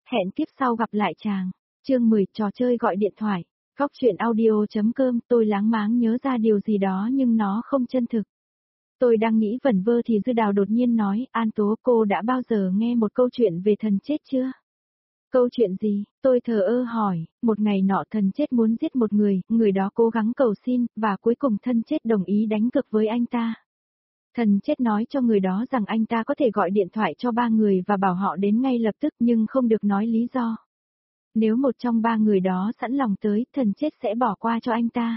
Hẹn kiếp sau gặp lại chàng. Chương 10 trò chơi gọi điện thoại. Góc chuyện audio.com. Tôi láng máng nhớ ra điều gì đó nhưng nó không chân thực. Tôi đang nghĩ vẩn vơ thì Dư Đào đột nhiên nói, An Tố, cô đã bao giờ nghe một câu chuyện về thần chết chưa? Câu chuyện gì? Tôi thờ ơ hỏi. Một ngày nọ thần chết muốn giết một người đó cố gắng cầu xin, và cuối cùng thân chết đồng ý đánh cược với anh ta. Thần chết nói cho người đó rằng anh ta có thể gọi điện thoại cho 3 người và bảo họ đến ngay lập tức nhưng không được nói lý do. Nếu một trong 3 người đó sẵn lòng tới, thần chết sẽ bỏ qua cho anh ta.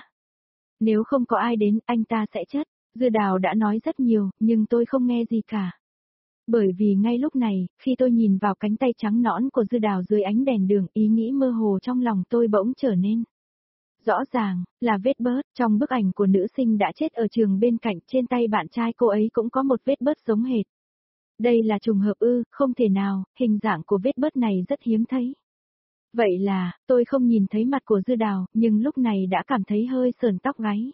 Nếu không có ai đến, anh ta sẽ chết. Dư Đào đã nói rất nhiều, nhưng tôi không nghe gì cả. Bởi vì ngay lúc này, khi tôi nhìn vào cánh tay trắng nõn của Dư Đào dưới ánh đèn đường, ý nghĩ mơ hồ trong lòng tôi bỗng trở nên rõ ràng, là vết bớt. Trong bức ảnh của nữ sinh đã chết ở trường bên cạnh, trên tay bạn trai cô ấy cũng có một vết bớt giống hệt. Đây là trùng hợp ư? Không thể nào, hình dạng của vết bớt này rất hiếm thấy. Vậy là, tôi không nhìn thấy mặt của Dư Đào, nhưng lúc này đã cảm thấy hơi sờn tóc gáy.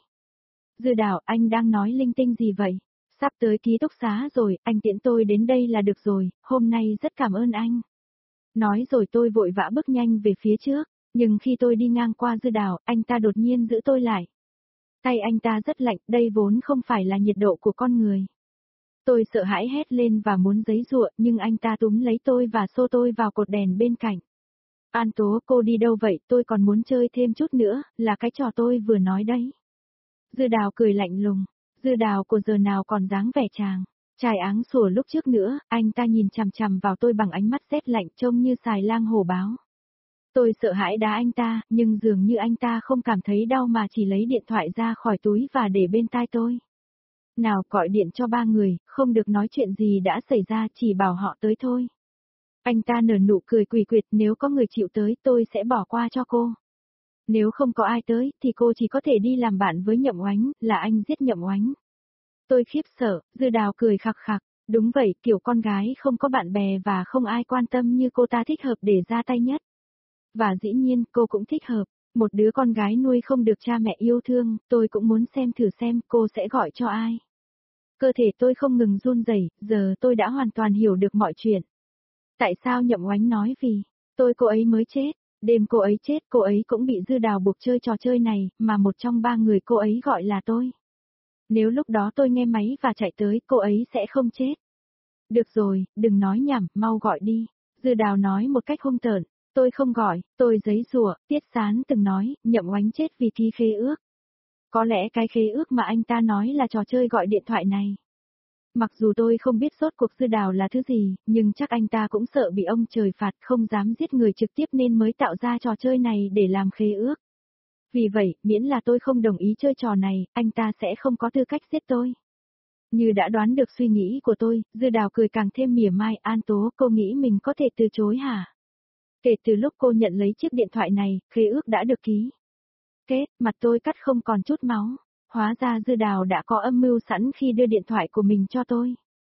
Dư Đào, anh đang nói linh tinh gì vậy? Sắp tới ký túc xá rồi, anh tiễn tôi đến đây là được rồi, hôm nay rất cảm ơn anh. Nói rồi tôi vội vã bước nhanh về phía trước, nhưng khi tôi đi ngang qua Dư Đào, anh ta đột nhiên giữ tôi lại. Tay anh ta rất lạnh, đây vốn không phải là nhiệt độ của con người. Tôi sợ hãi hét lên và muốn giãy giụa, nhưng anh ta túm lấy tôi và xô tôi vào cột đèn bên cạnh. An Tố, cô đi đâu vậy? Tôi còn muốn chơi thêm chút nữa, là cái trò tôi vừa nói đấy. Dư Đào cười lạnh lùng. Dư Đào của giờ nào còn dáng vẻ chàng trai áng sủa lúc trước nữa, anh ta nhìn chằm chằm vào tôi bằng ánh mắt rét lạnh trông như xài lang hổ báo. Tôi sợ hãi đá anh ta, nhưng dường như anh ta không cảm thấy đau mà chỉ lấy điện thoại ra khỏi túi và để bên tai tôi. Nào, gọi điện cho 3 người, không được nói chuyện gì đã xảy ra, chỉ bảo họ tới thôi. Anh ta nở nụ cười quỷ quyệt, nếu có người chịu tới tôi sẽ bỏ qua cho cô. Nếu không có ai tới, thì cô chỉ có thể đi làm bạn với Nhậm Oánh, là anh giết Nhậm Oánh. Tôi khiếp sợ, Dư Đào cười khặc khặc, đúng vậy, kiểu con gái không có bạn bè và không ai quan tâm như cô ta thích hợp để ra tay nhất. Và dĩ nhiên, cô cũng thích hợp, một đứa con gái nuôi không được cha mẹ yêu thương, tôi cũng muốn xem thử xem cô sẽ gọi cho ai. Cơ thể tôi không ngừng run rẩy, giờ tôi đã hoàn toàn hiểu được mọi chuyện. Tại sao Nhậm Oánh nói vì cô ấy mới chết, đêm cô ấy chết cô ấy cũng bị Dư Đào buộc chơi trò chơi này, mà một trong 3 người cô ấy gọi là tôi. Nếu lúc đó tôi nghe máy và chạy tới, cô ấy sẽ không chết. Được rồi, đừng nói nhảm, mau gọi đi. Dư Đào nói một cách hung tợn. Tôi không gọi, tôi giãy giụa. Tiết Sán từng nói, Nhậm Oánh chết vì ký khế ước. Có lẽ cái khế ước mà anh ta nói là trò chơi gọi điện thoại này. Mặc dù tôi không biết rốt cuộc Dư Đào là thứ gì, nhưng chắc anh ta cũng sợ bị ông trời phạt, không dám giết người trực tiếp nên mới tạo ra trò chơi này để làm khế ước. Vì vậy, miễn là tôi không đồng ý chơi trò này, anh ta sẽ không có tư cách giết tôi. Như đã đoán được suy nghĩ của tôi, Dư Đào cười càng thêm mỉa mai. An Tố, cô nghĩ mình có thể từ chối hả? Kể từ lúc cô nhận lấy chiếc điện thoại này, khế ước đã được ký. Kết, mặt tôi cắt không còn chút máu. Hóa ra Dư Đào đã có âm mưu sẵn khi đưa điện thoại của mình cho tôi.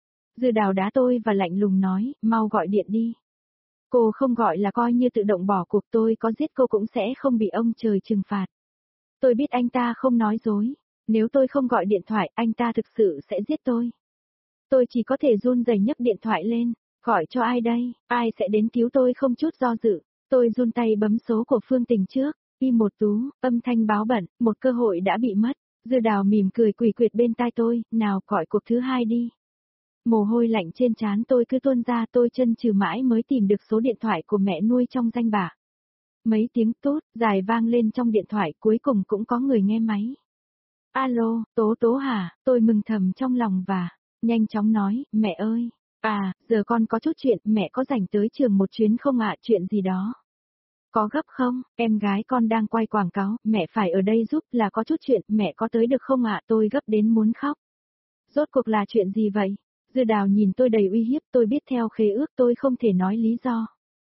Dư Đào đá tôi và lạnh lùng nói, mau gọi điện đi. Cô không gọi là coi như tự động bỏ cuộc, tôi có giết cô cũng sẽ không bị ông trời trừng phạt. Tôi biết anh ta không nói dối. Nếu tôi không gọi điện thoại, anh ta thực sự sẽ giết tôi. Tôi chỉ có thể run rẩy nhấc điện thoại lên. Gọi cho ai đây? Ai sẽ đến cứu tôi không chút do dự? Tôi run tay bấm số của Phương Tình trước. Y1 Tú, âm thanh báo bận, một cơ hội đã bị mất. Dư Đào mỉm cười quỷ quyệt bên tai tôi, nào gọi cuộc thứ 2 đi. Mồ hôi lạnh trên trán tôi cứ tuôn ra, tôi chân chừ mãi mới tìm được số điện thoại của mẹ nuôi trong danh bạ. Mấy tiếng tút, dài vang lên trong điện thoại, cuối cùng cũng có người nghe máy. Alo, Tố Tố hả? Tôi mừng thầm trong lòng và nhanh chóng nói, mẹ ơi, giờ con có chút chuyện, mẹ có rảnh tới trường một chuyến không ạ? Chuyện gì đó? Có gấp không? Em gái con đang quay quảng cáo, mẹ phải ở đây giúp, là có chút chuyện, mẹ có tới được không ạ? Tôi gấp đến muốn khóc. Rốt cuộc là chuyện gì vậy? Dư Đào nhìn tôi đầy uy hiếp, tôi biết theo khế ước tôi không thể nói lý do.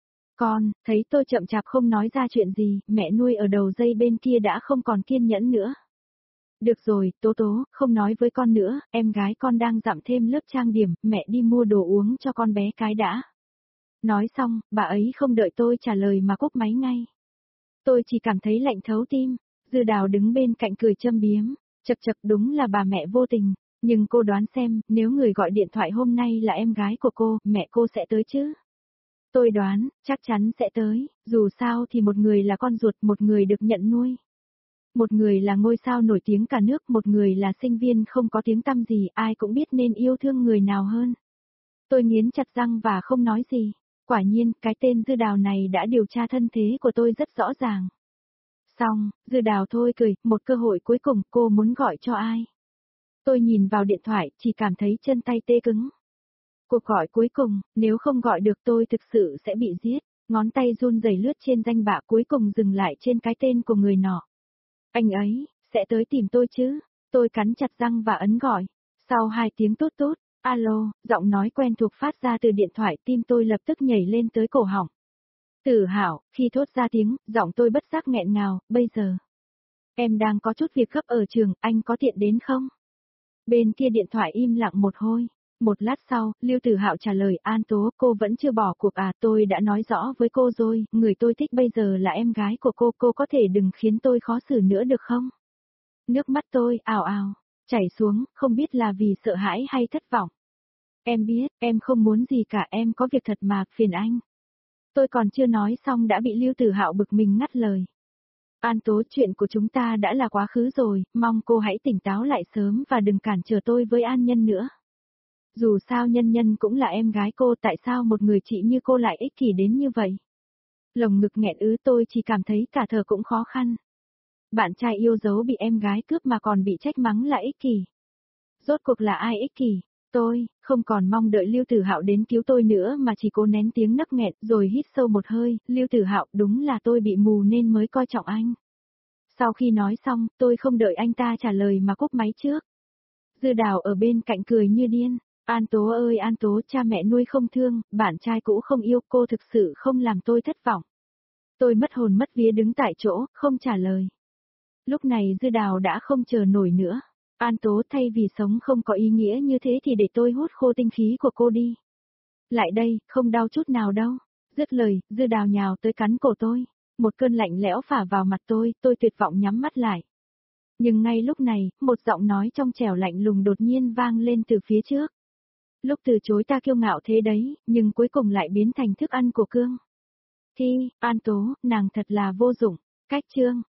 Con, thấy tôi chậm chạp không nói ra chuyện gì, mẹ nuôi ở đầu dây bên kia đã không còn kiên nhẫn nữa. Được rồi, Tố Tố, không nói với con nữa, em gái con đang dặm thêm lớp trang điểm, mẹ đi mua đồ uống cho con bé cái đã. Nói xong, bà ấy không đợi tôi trả lời mà cúp máy ngay. Tôi chỉ cảm thấy lạnh thấu tim. Dư Đào đứng bên cạnh cười châm biếm. Chật chật, đúng là bà mẹ vô tình. Nhưng cô đoán xem, nếu người gọi điện thoại hôm nay là em gái của cô, mẹ cô sẽ tới chứ? Tôi đoán, chắc chắn sẽ tới, dù sao thì một người là con ruột, một người được nhận nuôi. Một người là ngôi sao nổi tiếng cả nước, một người là sinh viên không có tiếng tăm gì, ai cũng biết nên yêu thương người nào hơn. Tôi nghiến chặt răng và không nói gì. Quả nhiên, cái tên Dư Đào này đã điều tra thân thế của tôi rất rõ ràng. Xong, Dư Đào thôi cười, một cơ hội cuối cùng, cô muốn gọi cho ai? Tôi nhìn vào điện thoại, chỉ cảm thấy chân tay tê cứng. Cuộc gọi cuối cùng, nếu không gọi được tôi thực sự sẽ bị giết. Ngón tay run rẩy lướt trên danh bạ cuối cùng dừng lại trên cái tên của người nọ. Anh ấy, sẽ tới tìm tôi chứ? Tôi cắn chặt răng và ấn gọi. Sau 2 tiếng tốt tốt, alo, giọng nói quen thuộc phát ra từ điện thoại, tim tôi lập tức nhảy lên tới cổ họng. Tử Hạo, khi thốt ra tiếng, giọng tôi bất giác nghẹn ngào, bây giờ. Em đang có chút việc gấp ở trường, anh có tiện đến không? Bên kia điện thoại im lặng một hồi. Một lát sau, Lưu Tử Hạo trả lời, An Tố, cô vẫn chưa bỏ cuộc à, tôi đã nói rõ với cô rồi, người tôi thích bây giờ là em gái của cô có thể đừng khiến tôi khó xử nữa được không? Nước mắt tôi, ào ào, chảy xuống, không biết là vì sợ hãi hay thất vọng. Em biết, em không muốn gì cả, em có việc thật mà, phiền anh. Tôi còn chưa nói xong đã bị Lưu Tử Hạo bực mình ngắt lời. An Tố, chuyện của chúng ta đã là quá khứ rồi, mong cô hãy tỉnh táo lại sớm và đừng cản trở tôi với An Nhân nữa. Dù sao Nhân Nhân cũng là em gái cô, tại sao một người chị như cô lại ích kỷ đến như vậy? Lồng ngực nghẹn ứ, tôi chỉ cảm thấy cả thở cũng khó khăn. Bạn trai yêu dấu bị em gái cướp mà còn bị trách mắng là ích kỷ. Rốt cuộc là ai ích kỷ? Tôi, không còn mong đợi Lưu Tử Hạo đến cứu tôi nữa mà chỉ cố nén tiếng nấc nghẹn rồi hít sâu một hơi, Lưu Tử Hạo, đúng là tôi bị mù nên mới coi trọng anh. Sau khi nói xong, tôi không đợi anh ta trả lời mà cúp máy trước. Dư Đào ở bên cạnh cười như điên. An Tố ơi An Tố, cha mẹ nuôi không thương, bạn trai cũ không yêu, cô thực sự không làm tôi thất vọng. Tôi mất hồn mất vía đứng tại chỗ, không trả lời. Lúc này Dư Đào đã không chờ nổi nữa. An Tố, thay vì sống không có ý nghĩa như thế thì để tôi hút khô tinh khí của cô đi. Lại đây, không đau chút nào đâu. Dứt lời, Dư Đào nhào tới cắn cổ tôi. Một cơn lạnh lẽo phả vào mặt tôi tuyệt vọng nhắm mắt lại. Nhưng ngay lúc này, một giọng nói trong trẻo lạnh lùng đột nhiên vang lên từ phía trước. Lúc từ chối ta kiêu ngạo thế đấy, nhưng cuối cùng lại biến thành thức ăn của cương. Thi, An Tố, nàng thật là vô dụng. Cách chương.